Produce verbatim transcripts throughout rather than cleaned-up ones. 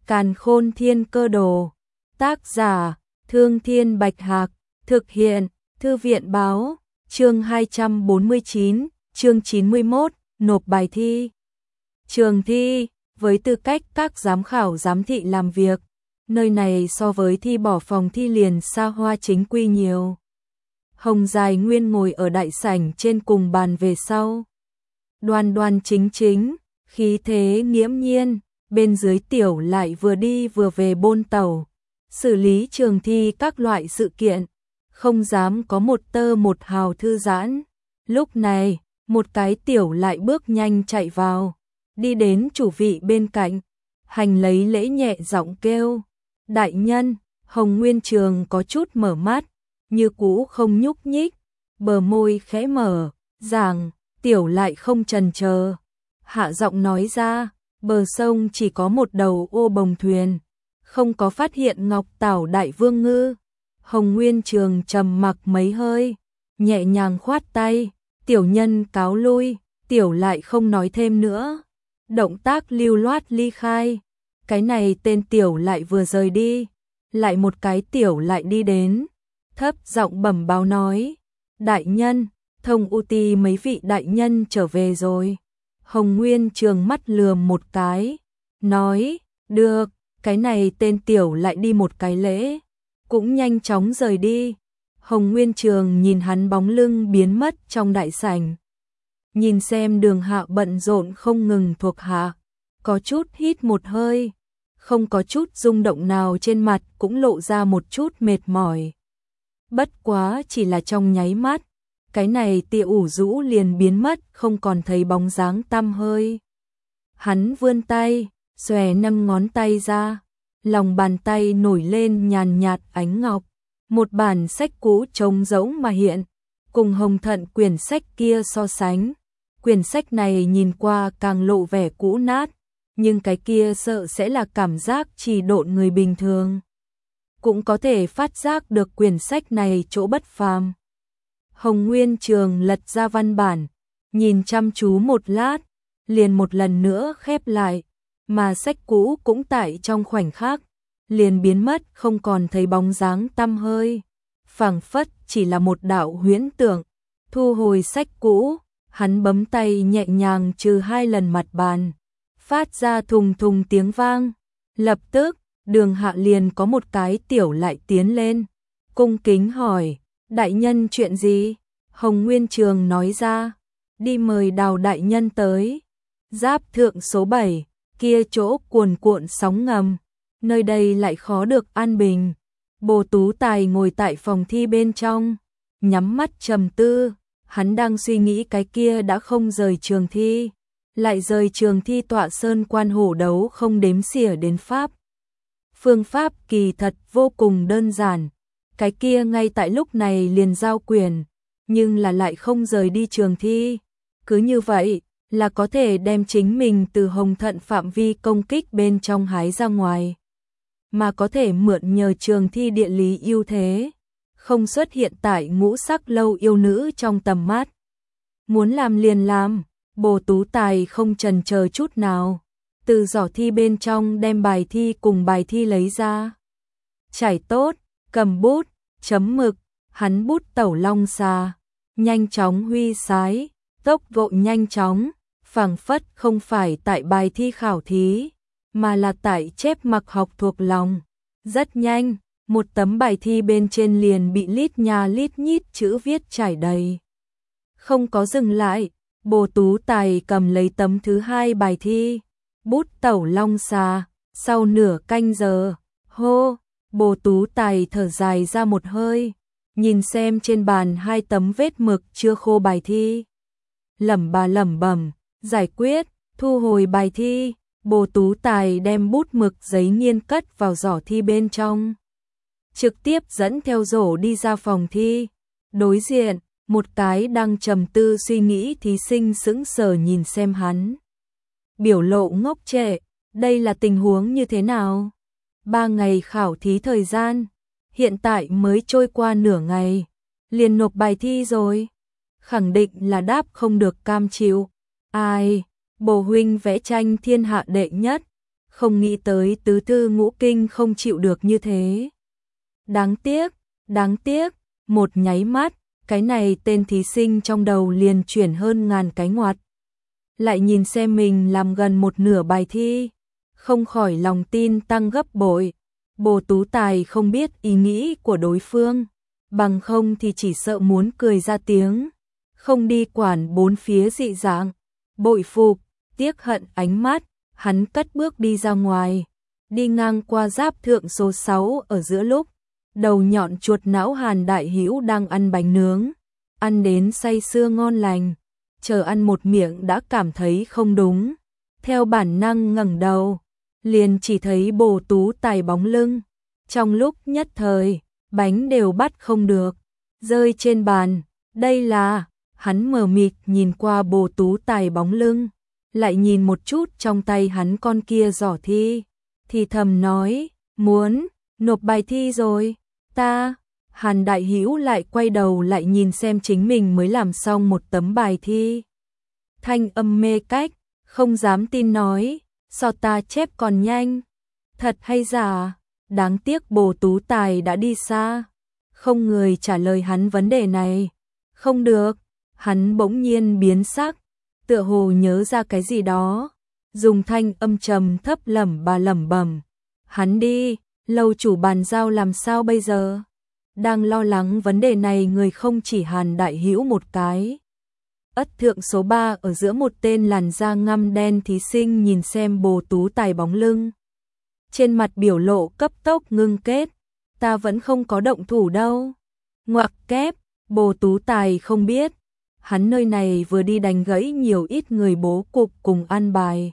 Càn Khôn Thiên Cơ Đồ. Tác giả: Thương Thiên Bạch Hạc. Thực hiện: Thư viện Báo. Chương hai trăm bốn mươi chín, chương chín mươi mốt, nộp bài thi. Trường thi, với tư cách các giám khảo giám thị làm việc, nơi này so với thi bỏ phòng thi liền xa hoa chính quy nhiều. Hồng Dài Nguyên ngồi ở đại sảnh trên cùng bàn về sau. Đoan đoan chính chính, khí thế nghiễm nhiên, bên dưới Tiểu lại vừa đi vừa về bôn tàu, xử lý trường thi các loại sự kiện, không dám có một tơ một hào thư giãn. Lúc này, một cái Tiểu lại bước nhanh chạy vào, đi đến chủ vị bên cạnh, hành lấy lễ nhẹ giọng kêu, đại nhân. Hồng Nguyên Trường có chút mở mắt, như cũ không nhúc nhích, bờ môi khẽ mở, giảng. Tiểu lại không chần chờ, hạ giọng nói ra, bờ sông chỉ có một đầu ô bồng thuyền, không có phát hiện Ngọc Tảo Đại Vương ngư. Hồng Nguyên Trường trầm mặc mấy hơi, nhẹ nhàng khoát tay, tiểu nhân cáo lui. Tiểu lại không nói thêm nữa, động tác lưu loát ly khai. Cái này tên Tiểu lại vừa rời đi, lại một cái Tiểu lại đi đến, thấp giọng bẩm báo nói, đại nhân, Thông U Ti mấy vị đại nhân trở về rồi. Hồng Nguyên Trường mắt lườm một cái, nói, được. Cái này tên Tiểu lại đi một cái lễ, cũng nhanh chóng rời đi. Hồng Nguyên Trường nhìn hắn bóng lưng biến mất trong đại sảnh, nhìn xem Đường Hạ bận rộn không ngừng thuộc hạ, có chút hít một hơi, không có chút rung động nào trên mặt, cũng lộ ra một chút mệt mỏi. Bất quá chỉ là trong nháy mắt, cái này Tia ủ rũ liền biến mất, không còn thấy bóng dáng tăm hơi. Hắn vươn tay, xòe năm ngón tay ra, lòng bàn tay nổi lên nhàn nhạt ánh ngọc, một bản sách cũ trống rỗng mà hiện, cùng Hồng Thận quyển sách kia so sánh, quyển sách này nhìn qua càng lộ vẻ cũ nát, nhưng cái kia sợ sẽ là cảm giác trì độn người bình thường cũng có thể phát giác được quyển sách này chỗ bất phàm. Hồng Nguyên Trường lật ra văn bản, nhìn chăm chú một lát, liền một lần nữa khép lại, mà sách cũ cũng tại trong khoảnh khắc liền biến mất, không còn thấy bóng dáng tăm hơi, phảng phất chỉ là một đạo huyễn tưởng. Thu hồi sách cũ, hắn bấm tay nhẹ nhàng trừ hai lần mặt bàn, phát ra thùng thùng tiếng vang. Lập tức, Đường Hạ liền có một cái Tiểu lại tiến lên, cung kính hỏi, đại nhân chuyện gì? Hồng Nguyên Trường nói ra, đi mời Đào đại nhân tới. Giáp thượng số bảy, kia chỗ cuồn cuộn sóng ngầm, nơi đây lại khó được an bình. Bồ Tú Tài ngồi tại phòng thi bên trong, nhắm mắt trầm tư, hắn đang suy nghĩ cái kia đã không rời trường thi, lại rời trường thi tọa sơn quan hổ đấu không đếm xỉa đến pháp. Phương pháp kỳ thật vô cùng đơn giản, cái kia ngay tại lúc này liền giao quyền, nhưng là lại không rời đi trường thi. Cứ như vậy là có thể đem chính mình từ Hồng Thận phạm vi công kích bên trong hái ra ngoài, mà có thể mượn nhờ trường thi địa lý ưu thế, không xuất hiện tại ngũ sắc lâu yêu nữ trong tầm mắt. Muốn làm liền làm, Bồ Tú Tài không chần chờ chút nào, từ giỏ thi bên trong đem bài thi cùng bài thi lấy ra. Trải tốt, cầm bút, chấm mực, hắn bút tẩu long xà, nhanh chóng huy sái, tốc độ nhanh chóng, phảng phất không phải tại bài thi khảo thí, mà là tại chép mặc học thuộc lòng. Rất nhanh, một tấm bài thi bên trên liền bị lít nha lít nhít chữ viết trải đầy. Không có dừng lại, Bồ Tú Tài cầm lấy tấm thứ hai bài thi, bút tẩu long xà, sau nửa canh giờ, hô, Bồ Tú Tài thở dài ra một hơi, nhìn xem trên bàn hai tấm vết mực chưa khô bài thi, lẩm bà lẩm bẩm, giải quyết, thu hồi bài thi. Bồ Tú Tài đem bút mực giấy nghiên cất vào giỏ thi bên trong, trực tiếp dẫn theo rổ đi ra phòng thi. Đối diện, một cái đang trầm tư suy nghĩ thí sinh sững sờ nhìn xem hắn, biểu lộ ngốc trệ, đây là tình huống như thế nào? Ba ngày khảo thí thời gian, hiện tại mới trôi qua nửa ngày, liền nộp bài thi rồi, khẳng định là đáp không được cam chịu. Ai, Bồ huynh vẽ tranh thiên hạ đệ nhất, không nghĩ tới tứ thư ngũ kinh không chịu được như thế. Đáng tiếc, đáng tiếc, một nháy mắt, cái này tên thí sinh trong đầu liền chuyển hơn ngàn cái ngoặt. Lại nhìn xem mình làm gần một nửa bài thi, không khỏi lòng tin tăng gấp bội. Bồ Tú Tài không biết ý nghĩ của đối phương, bằng không thì chỉ sợ muốn cười ra tiếng, không đi quản bốn phía dị dạng. Bội phục, tiếc hận ánh mắt, hắn cất bước đi ra ngoài, đi ngang qua giáp thượng số sáu ở giữa lúc, đầu nhọn chuột não Hàn Đại Hữu đang ăn bánh nướng, ăn đến say sưa ngon lành, chờ ăn một miệng đã cảm thấy không đúng, theo bản năng ngẩng đầu, liền chỉ thấy Bồ Tú Tài bóng lưng, trong lúc nhất thời, bánh đều bắt không được, rơi trên bàn, đây là, hắn mờ mịt nhìn qua Bồ Tú Tài bóng lưng, lại nhìn một chút trong tay hắn con kia giỏ thi, thì thầm nói, muốn, nộp bài thi rồi, ta, Hàn Đại Hữu lại quay đầu lại nhìn xem chính mình mới làm xong một tấm bài thi. Thanh âm mê cách, không dám tin nói, so ta chép còn nhanh, thật hay giả, đáng tiếc Bồ Tú Tài đã đi xa, không người trả lời hắn vấn đề này, không được, hắn bỗng nhiên biến sắc, tựa hồ nhớ ra cái gì đó, dùng thanh âm trầm thấp lẩm bà lẩm bẩm, hắn đi, lâu chủ bàn giao làm sao bây giờ? Đang lo lắng vấn đề này người không chỉ Hàn Đại Hữu một cái. Ất thượng số ba ở giữa một tên làn da ngăm đen thí sinh nhìn xem Bồ Tú Tài bóng lưng. Trên mặt biểu lộ cấp tốc ngưng kết, ta vẫn không có động thủ đâu. Ngoặc kép, Bồ Tú Tài không biết, hắn nơi này vừa đi đánh gãy nhiều ít người bố cục cùng ăn bài.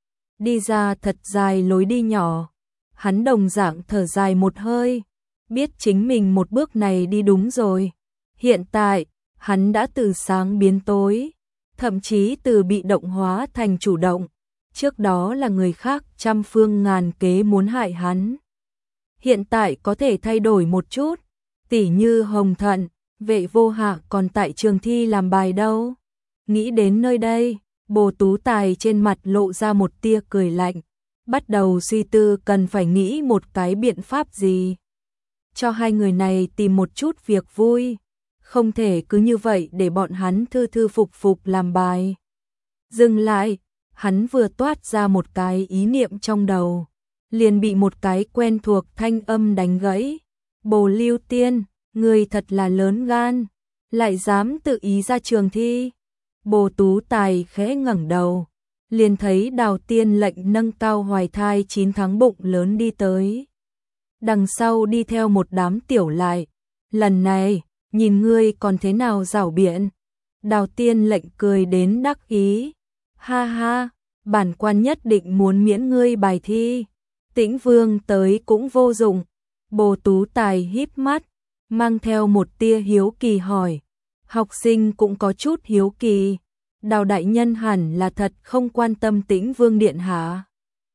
Đi ra thật dài lối đi nhỏ, hắn đồng dạng thở dài một hơi, biết chính mình một bước này đi đúng rồi. Hiện tại, hắn đã từ sáng biến tối, thậm chí từ bị động hóa thành chủ động. Trước đó là người khác trăm phương ngàn kế muốn hại hắn. Hiện tại có thể thay đổi một chút, tỉ như Hồng Thận, Vệ Vô Hạ còn tại trường thi làm bài đâu. Nghĩ đến nơi đây, Bồ Tú Tài trên mặt lộ ra một tia cười lạnh, bắt đầu suy tư cần phải nghĩ một cái biện pháp gì. Cho hai người này tìm một chút việc vui, không thể cứ như vậy để bọn hắn thư thư phục phục làm bài. Dừng lại, hắn vừa toát ra một cái ý niệm trong đầu, liền bị một cái quen thuộc thanh âm đánh gãy. Bồ Lưu Tiên, người thật là lớn gan, lại dám tự ý ra trường thi. Bồ Tú Tài khẽ ngẩng đầu, liền thấy Đào Tiên Lệnh nâng cao hoài thai chín tháng bụng lớn đi tới. Đằng sau đi theo một đám tiểu lại, lần này, nhìn ngươi còn thế nào giảo biện. Đào Tiên Lệnh cười đến đắc ý, ha ha, bản quan nhất định muốn miễn ngươi bài thi, Tĩnh Vương tới cũng vô dụng. Bồ Tú Tài híp mắt, mang theo một tia hiếu kỳ hỏi, học sinh cũng có chút hiếu kỳ, Đào đại nhân hẳn là thật không quan tâm Tĩnh Vương điện hạ.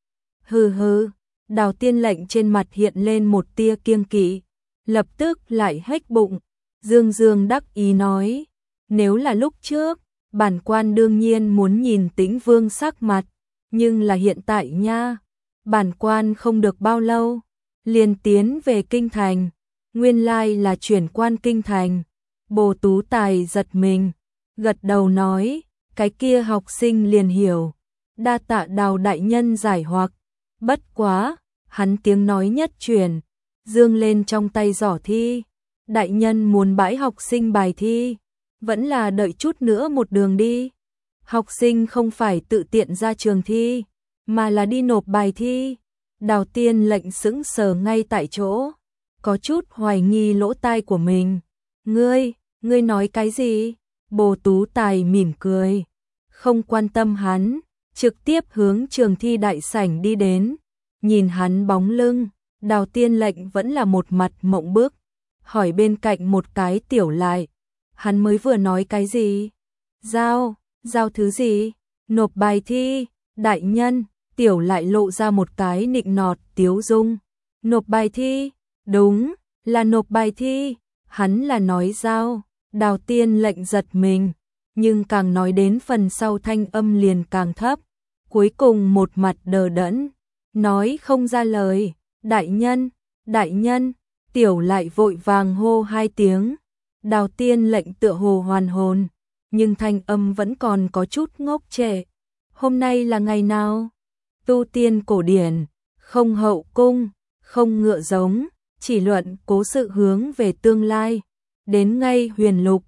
Hừ hừ, Đào Tiên Lệnh trên mặt hiện lên một tia kiêng kỵ, lập tức lại hếch bụng, dương dương đắc ý nói, nếu là lúc trước, bản quan đương nhiên muốn nhìn Tĩnh Vương sắc mặt, nhưng là hiện tại nha, bản quan không được bao lâu, liền tiến về kinh thành, nguyên lai là chuyển quan kinh thành. Bồ Tú Tài giật mình, gật đầu nói, cái kia học sinh liền hiểu, đa tạ Đào đại nhân giải hoặc, bất quá, hắn tiếng nói nhất truyền, dương lên trong tay giỏ thi, đại nhân muốn bãi học sinh bài thi, vẫn là đợi chút nữa một đường đi. Học sinh không phải tự tiện ra trường thi, mà là đi nộp bài thi. Đào Tiên Lệnh sững sờ ngay tại chỗ, có chút hoài nghi lỗ tai của mình. Ngươi, ngươi nói cái gì? Bồ Tú Tài mỉm cười, không quan tâm hắn, trực tiếp hướng trường thi đại sảnh đi đến. Nhìn hắn bóng lưng, Đào Tiên Lệnh vẫn là một mặt mộng bức, hỏi bên cạnh một cái tiểu lại, hắn mới vừa nói cái gì? Giao, giao thứ gì? Nộp bài thi, đại nhân. Tiểu lại lộ ra một cái nịnh nọt tiếu dung. Nộp bài thi, đúng, là nộp bài thi, hắn là nói giao. Đào Tiên Lệnh giật mình, nhưng càng nói đến phần sau thanh âm liền càng thấp, cuối cùng một mặt đờ đẫn. nói không ra lời. Đại nhân, đại nhân, tiểu lại vội vàng hô hai tiếng. Đào Tiên lệnh tựa hồ hoàn hồn, nhưng thanh âm vẫn còn có chút ngốc trệ. Hôm nay là ngày nào? Tu tiên cổ điển, không hậu cung, không ngựa giống, chỉ luận cố sự hướng về tương lai. Đến ngay huyền lục,